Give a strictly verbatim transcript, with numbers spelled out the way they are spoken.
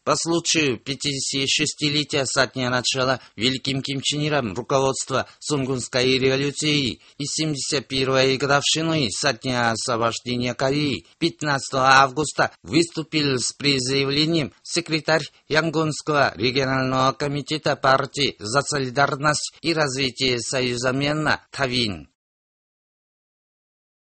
По случаю пятидесятишестилетия со дня начала Великим Ким Чен Иром руководства Сунгунской революции и семьдесят первой годовщиной со дня освобождения Кореи пятнадцатого августа выступил с призывлением секретарь Янгонского регионального комитета партии за солидарность и развитие Союза Мьянма Тавин.